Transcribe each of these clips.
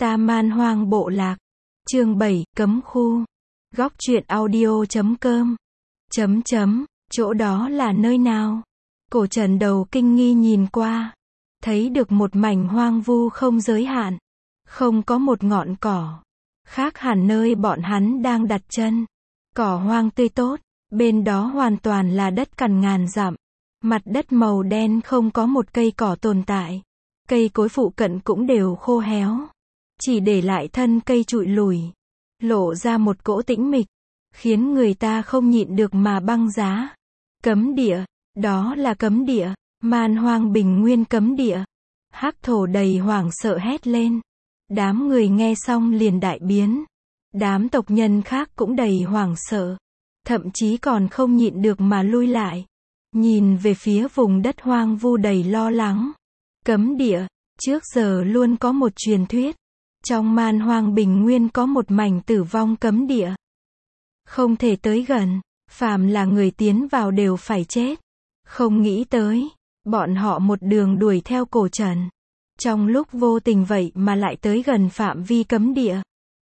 Ta Man Hoang Bộ Lạc. Chương 7, Cấm Khu. Góc truyện audio.com. Chỗ đó là nơi nào? Cổ Trần đầu kinh nghi nhìn qua. Thấy được một mảnh hoang vu không giới hạn. Không có một ngọn cỏ. Khác hẳn nơi bọn hắn đang đặt chân. Cỏ hoang tươi tốt. Bên đó hoàn toàn là đất cằn ngàn dặm. Mặt đất màu đen không có một cây cỏ tồn tại. Cây cối phụ cận cũng đều khô héo. Chỉ để lại thân cây trụi lùi. Lộ ra một cỗ tĩnh mịch. Khiến người ta không nhịn được mà băng giá. Cấm địa. Đó là cấm địa. Man Hoang Bình Nguyên cấm địa. Hắc Thổ đầy hoảng sợ hét lên. Đám người nghe xong liền đại biến. Đám tộc nhân khác cũng đầy hoảng sợ. Thậm chí còn không nhịn được mà lui lại. Nhìn về phía vùng đất hoang vu đầy lo lắng. Cấm địa. Trước giờ luôn có một truyền thuyết. Trong Man Hoang Bình Nguyên có một mảnh tử vong cấm địa. Không thể tới gần. Phàm là người tiến vào đều phải chết. Không nghĩ tới. Bọn họ một đường đuổi theo Cổ Trần. Trong lúc vô tình vậy mà lại tới gần phạm vi cấm địa.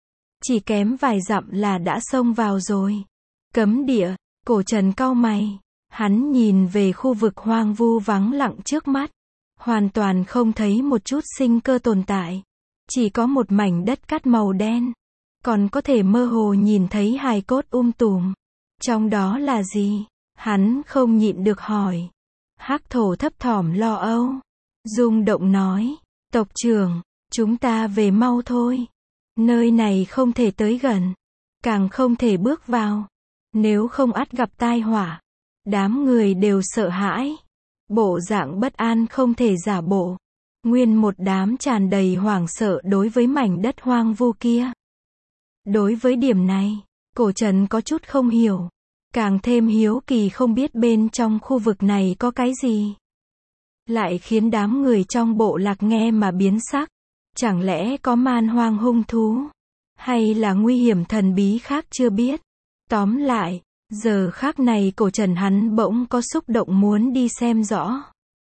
Chỉ kém vài dặm là đã xông vào rồi. Cấm địa. Cổ Trần cau mày. Hắn nhìn về khu vực hoang vu vắng lặng trước mắt. Hoàn toàn không thấy một chút sinh cơ tồn tại. Chỉ có một mảnh đất cát màu đen. Còn có thể mơ hồ nhìn thấy hài cốt tùm. Trong đó là gì? Hắn không nhịn được hỏi. Hắc Thổ thấp thỏm lo âu. Rung động nói. Tộc trưởng, chúng ta về mau thôi. Nơi này không thể tới gần. Càng không thể bước vào. Nếu không ắt gặp tai họa. Đám người đều sợ hãi. Bộ dạng bất an không thể giả bộ. Nguyên một đám tràn đầy hoảng sợ đối với mảnh đất hoang vu kia. Đối với điểm này, Cổ Trần có chút không hiểu. Càng thêm hiếu kỳ không biết bên trong khu vực này có cái gì. Lại khiến đám người trong bộ lạc nghe mà biến sắc. Chẳng lẽ có man hoang hung thú? Hay là nguy hiểm thần bí khác chưa biết? Tóm lại, giờ khắc này Cổ Trần hắn bỗng có xúc động muốn đi xem rõ.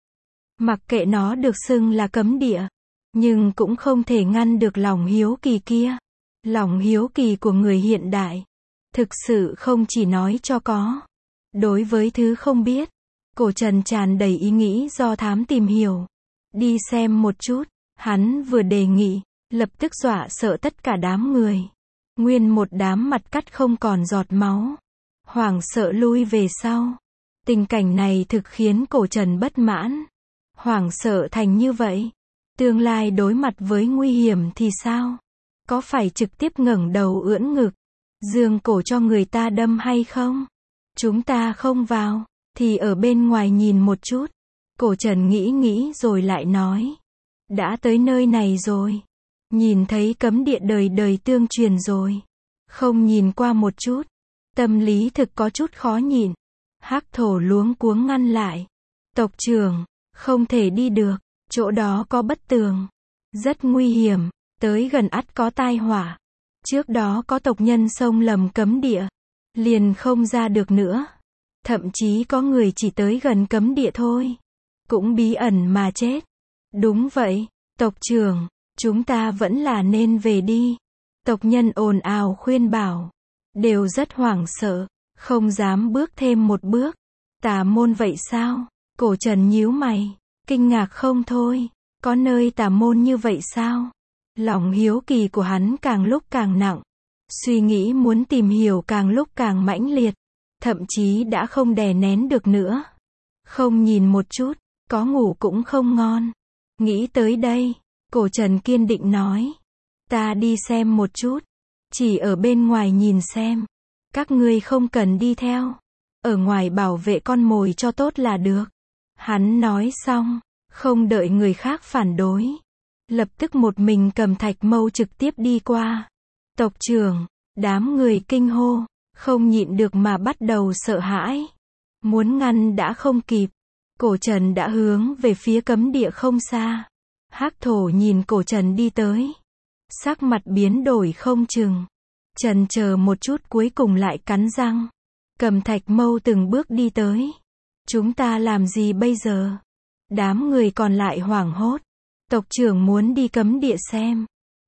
Mặc kệ nó được xưng là cấm địa. Nhưng cũng không thể ngăn được lòng hiếu kỳ kia. Lòng hiếu kỳ của người hiện đại. Thực sự không chỉ nói cho có. Đối với thứ không biết. Cổ Trần tràn đầy ý nghĩ do thám tìm hiểu. Đi xem một chút. Hắn vừa đề nghị. Lập tức dọa sợ tất cả đám người. Nguyên một đám mặt cắt không còn giọt máu. Hoảng sợ lui về sau. Tình cảnh này thực khiến Cổ Trần bất mãn. Hoảng sợ thành như vậy. Tương lai đối mặt với nguy hiểm thì sao? Có phải trực tiếp ngẩng đầu ưỡn ngực, giương cổ cho người ta đâm hay không? Chúng ta không vào, thì ở bên ngoài nhìn một chút. Cổ Trần nghĩ rồi lại nói. Đã tới nơi này rồi. Nhìn thấy cấm địa đời đời tương truyền rồi. Không nhìn qua một chút. Tâm lý thực có chút khó nhịn. Hắc Thổ luống cuống ngăn lại. Tộc trưởng, không thể đi được. Chỗ đó có bất tường. Rất nguy hiểm. Tới gần ắt có tai họa. Trước đó có tộc nhân xông lầm cấm địa. Liền không ra được nữa. Thậm chí có người chỉ tới gần cấm địa thôi. Cũng bí ẩn mà chết. Đúng vậy, tộc trưởng. Chúng ta vẫn là nên về đi. Tộc nhân ồn ào khuyên bảo. Đều rất hoảng sợ. Không dám bước thêm một bước. Tà môn vậy sao? Cổ Trần nhíu mày. Kinh ngạc không thôi. Có nơi tà môn như vậy sao? Lòng hiếu kỳ của hắn càng lúc càng nặng. Suy nghĩ muốn tìm hiểu càng lúc càng mãnh liệt. Thậm chí đã không đè nén được nữa. Không nhìn một chút, có ngủ cũng không ngon. Nghĩ tới đây, Cổ Trần kiên định nói. Ta đi xem một chút. Chỉ ở bên ngoài nhìn xem. Các ngươi không cần đi theo. Ở ngoài bảo vệ con mồi cho tốt là được. Hắn nói xong, không đợi người khác phản đối. Lập tức một mình cầm thạch mâu trực tiếp đi qua. Tộc trưởng, đám người kinh hô, không nhịn được mà bắt đầu sợ hãi. Muốn ngăn đã không kịp. Cổ Trần đã hướng về phía cấm địa không xa. Hắc Thổ nhìn Cổ Trần đi tới. Sắc mặt biến đổi không chừng. Trần chờ một chút cuối cùng lại cắn răng. Cầm thạch mâu từng bước đi tới. Chúng ta làm gì bây giờ? Đám người còn lại hoảng hốt. Tộc trưởng muốn đi cấm địa xem.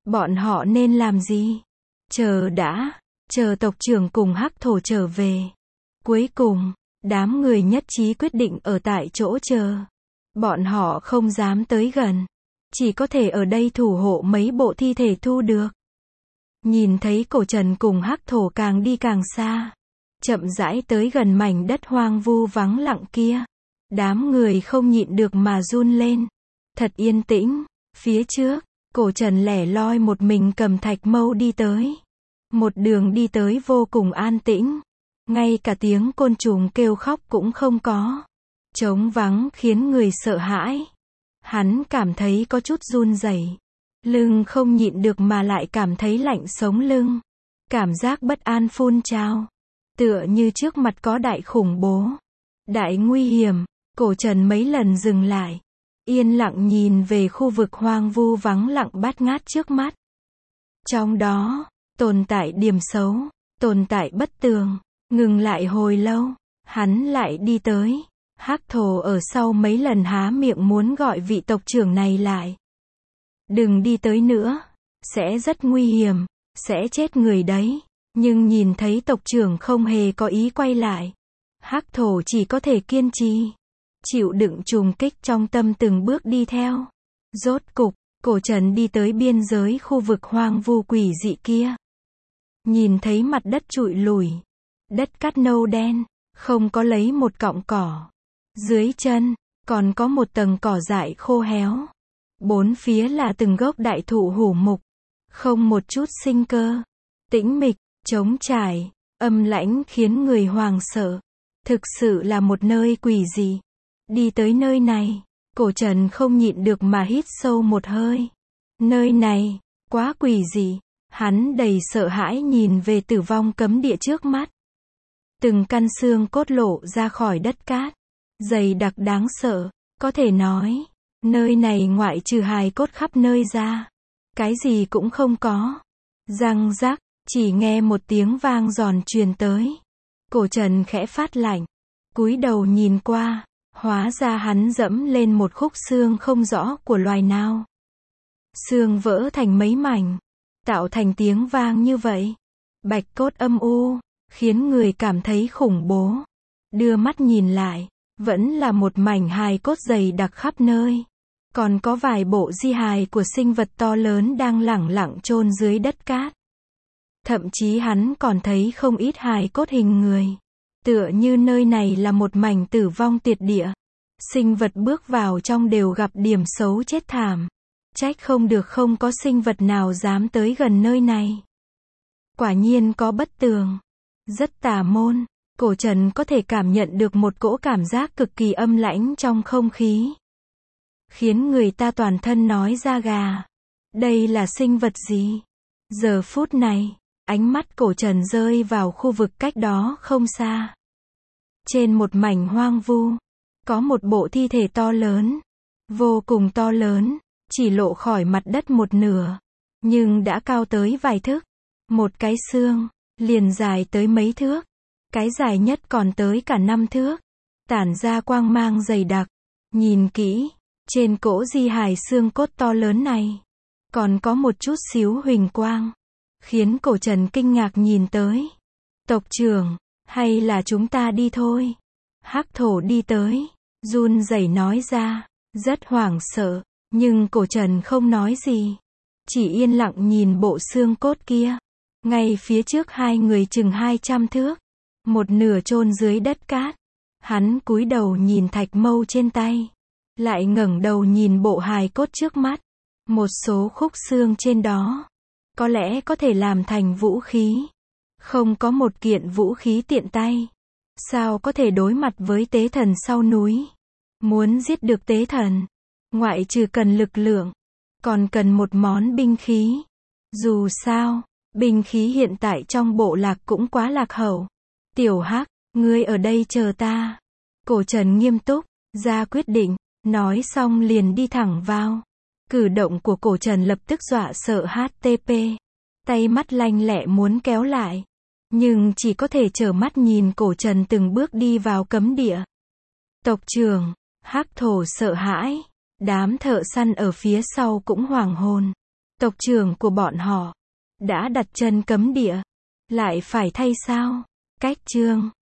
Bọn họ nên làm gì? Chờ đã, chờ tộc trưởng cùng Hắc Thổ trở về. Cuối cùng, đám người nhất trí quyết định ở tại chỗ chờ. Bọn họ không dám tới gần, chỉ có thể ở đây thủ hộ mấy bộ thi thể thu được. Nhìn thấy Cổ Trần cùng Hắc Thổ càng đi càng xa, chậm rãi tới gần mảnh đất hoang vu vắng lặng kia. Đám người không nhịn được mà run lên. Thật yên tĩnh, phía trước, Cổ Trần lẻ loi một mình cầm thạch mâu đi tới. Một đường đi tới vô cùng an tĩnh. Ngay cả tiếng côn trùng kêu khóc cũng không có. Trống vắng khiến người sợ hãi. Hắn cảm thấy có chút run rẩy. Lưng không nhịn được mà lại cảm thấy lạnh sống lưng. Cảm giác bất an phun trào. Tựa như trước mặt có đại khủng bố. Đại nguy hiểm. Cổ Trần mấy lần dừng lại. Yên lặng nhìn về khu vực hoang vu vắng lặng bát ngát trước mắt. Trong đó, tồn tại điểm xấu, tồn tại bất tường. Ngừng lại hồi lâu, hắn lại đi tới. Hắc Thổ ở sau mấy lần há miệng muốn gọi vị tộc trưởng này lại. Đừng đi tới nữa, sẽ rất nguy hiểm, sẽ chết người đấy. Nhưng nhìn thấy tộc trưởng không hề có ý quay lại. Hắc Thổ chỉ có thể kiên trì, chịu đựng trùng kích trong tâm từng bước đi theo. Rốt cục, Cổ Trần đi tới biên giới khu vực hoang vu quỷ dị kia. Nhìn thấy mặt đất trụi lùi, đất cát nâu đen, không có lấy một cọng cỏ. Dưới chân, còn có một tầng cỏ dại khô héo. Bốn phía là từng gốc đại thụ hủ mục, không một chút sinh cơ. Tĩnh mịch, trống trải, âm lãnh khiến người hoảng sợ. Thực sự là một nơi quỷ dị. Đi tới nơi này, Cổ Trần không nhịn được mà hít sâu một hơi. Nơi này, quá quỷ dị. Hắn đầy sợ hãi nhìn về tử vong cấm địa trước mắt. Từng căn xương cốt lộ ra khỏi đất cát. Dày đặc đáng sợ, có thể nói, nơi này ngoại trừ hài cốt khắp nơi ra. Cái gì cũng không có. Răng rắc, chỉ nghe một tiếng vang giòn truyền tới. Cổ Trần khẽ phát lạnh, cúi đầu nhìn qua. Hóa ra hắn dẫm lên một khúc xương không rõ của loài nào. Xương vỡ thành mấy mảnh, tạo thành tiếng vang như vậy. Bạch cốt âm u, khiến người cảm thấy khủng bố. Đưa mắt nhìn lại, vẫn là một mảnh hài cốt dày đặc khắp nơi. Còn có vài bộ di hài của sinh vật to lớn đang lẳng lặng chôn dưới đất cát. Thậm chí hắn còn thấy không ít hài cốt hình người. Tựa như nơi này là một mảnh tử vong tuyệt địa. Sinh vật bước vào trong đều gặp điểm xấu chết thảm. Trách không được không có sinh vật nào dám tới gần nơi này. Quả nhiên có bất tường. Rất tà môn. Cổ Trần có thể cảm nhận được một cỗ cảm giác cực kỳ âm lãnh trong không khí. Khiến người ta toàn thân nổi da gà. Đây là sinh vật gì? Giờ phút này, ánh mắt Cổ Trần rơi vào khu vực cách đó không xa. Trên một mảnh hoang vu, có một bộ thi thể to lớn. Vô cùng to lớn, chỉ lộ khỏi mặt đất một nửa. Nhưng đã cao tới vài thước. Một cái xương, liền dài tới mấy thước. Cái dài nhất còn tới cả 5 thước. Tản ra quang mang dày đặc. Nhìn kỹ, trên cỗ di hài xương cốt to lớn này, còn có một chút xíu huỳnh quang. Khiến Cổ Trần kinh ngạc nhìn tới. Tộc trưởng, hay là chúng ta đi thôi? Hắc Thổ đi tới, run rẩy nói ra, rất hoảng sợ, nhưng Cổ Trần không nói gì. Chỉ yên lặng nhìn bộ xương cốt kia. Ngay phía trước hai người chừng 200 thước. Một nửa chôn dưới đất cát. Hắn cúi đầu nhìn thạch mâu trên tay. Lại ngẩng đầu nhìn bộ hài cốt trước mắt. Một số khúc xương trên đó. Có lẽ có thể làm thành vũ khí. Không có một kiện vũ khí tiện tay. Sao có thể đối mặt với tế thần sau núi? Muốn giết được tế thần, ngoại trừ cần lực lượng, còn cần một món binh khí. Dù sao, binh khí hiện tại trong bộ lạc cũng quá lạc hậu. Tiểu Hắc, ngươi ở đây chờ ta. Cổ Trần nghiêm túc, ra quyết định, nói xong liền đi thẳng vào. Cử động của Cổ Trần lập tức dọa sợ HTP. Tay mắt lanh lẹ muốn kéo lại. Nhưng chỉ có thể trơ mắt nhìn Cổ Trần từng bước đi vào cấm địa. Tộc trưởng, Hắc Thổ sợ hãi. Đám thợ săn ở phía sau cũng hoảng hồn. Tộc trưởng của bọn họ đã đặt chân cấm địa, lại phải thay sao? Cách chương